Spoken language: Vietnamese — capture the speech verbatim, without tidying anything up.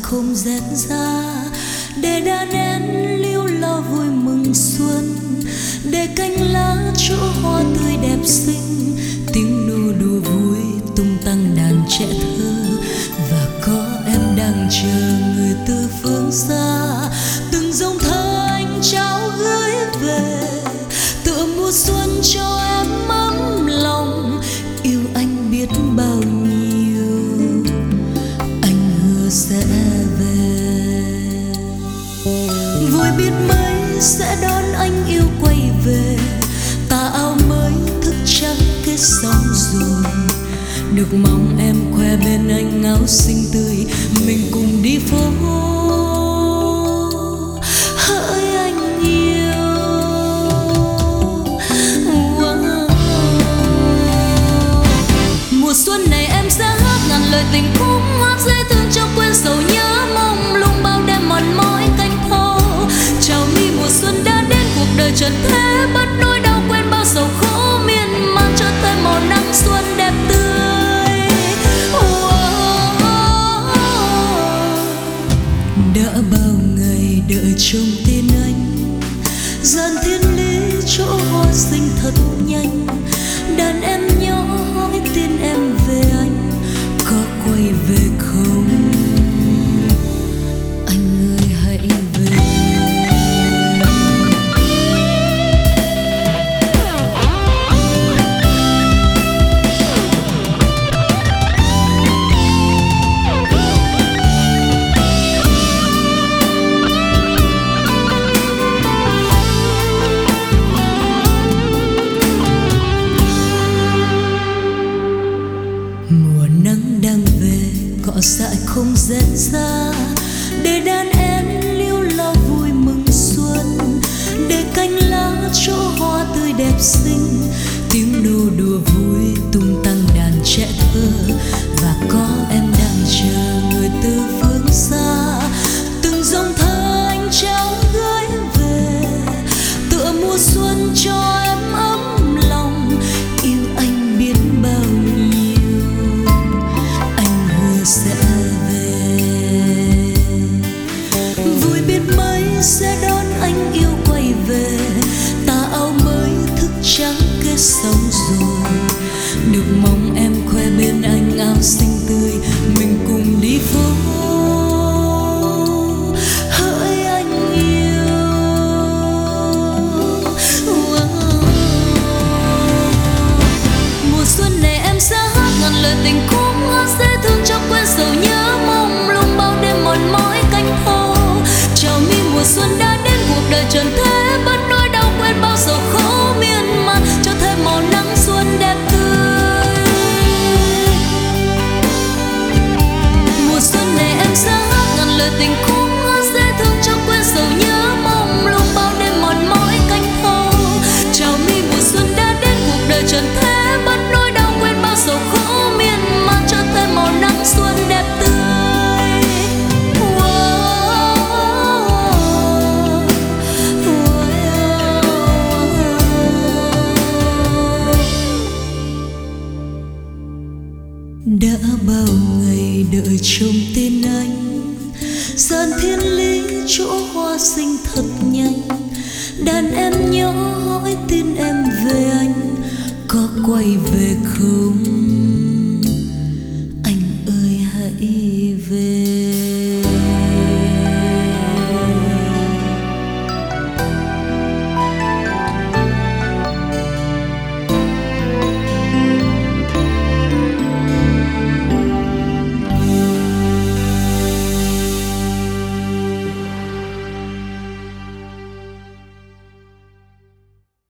không rét ra, để đàn én liêu lo vui mừng xuân, để cánh lá chỗ hoa tươi đẹp xinh, tiếng nô đùa vui tung tăng đàn trẻ thơ. Và có em đang chờ người từ phương xa, từng dòng thơ anh trao gửi về, tựa mùa xuân cho em ấm lòng, yêu anh biết bao nhiêu, anh hứa sẽ về. Vui biết mấy sẽ đón anh yêu quay về, tà áo mới thức trắng kết sóng rồi, được mong em khoe bên anh áo xinh tươi, mình cùng đi phố hỡi anh yêu. Wow. Mùa xuân này em sẽ hát ngàn lời tình khúc, hát dễ thương cho quên sầu nhớ mong lung bao đêm mòn mỏi cánh thô. Chào mi mùa xuân đã đến, cuộc đời trần thế bất nỗi đau, quên bao sầu khổ miên man, cho thêm màu nắng xuân đẹp tươi. Đã bao ngày đợi trông tin anh, dàn thiên lý chỗ hoa xinh thật nhanh, đàn em nhỏ hỏi tin em về anh, có quay về không? Anh ơi hãy về. Mùa nắng đang về, cỏ dại không rét ra, để đàn em liêu lo vui mừng xuân, để cánh lá chỗ hoa tươi đẹp xinh, tiếng nô đùa vui tung tăng đàn trẻ thơ. Và có em đang chờ người từ phương xa, từng dòng thơ anh trao gửi về, tựa mùa xuân cho em ấm lòng, yêu anh biết bao nhiêu, anh hứa sẽ về. Vui biết mấy sẽ đón anh yêu quay về, tà áo mới thức trắng kết sóng rồi, được mong em khoe bên anh áo xinh tươi, mình cùng đi phố hỡi anh yêu. Wow. Mùa xuân này em sẽ hát ngàn lời tình khúc, hát dễ thương cho quên sầu nhớ mong lung bao đêm mòn mỏi cánh thô. Chào mi mùa xuân đã đến, cuộc đời trần thế bất nỗi đau, quên bao sầu khổ miên man, cho thêm màu nắng xuân đẹp tươi. Mùa xuân này em sẽ hát ngàn lời tình khúc, hát dễ thương cho quên sầu nhớ mong lung bao đêm mòn mỏi cánh thô. Chào mi mùa xuân đã đến, cuộc đời trần thế bất nỗi đau, quên bao sầu khổ miên man, cho thêm màu nắng xuân đẹp tươi. Đã bao ngày đợi trông tin anh, dàn thiên lý chỗ hoa xinh thật nhanh, đàn em nhỏ hỏi tin em về anh, có quay về không? Anh ơi hãy về.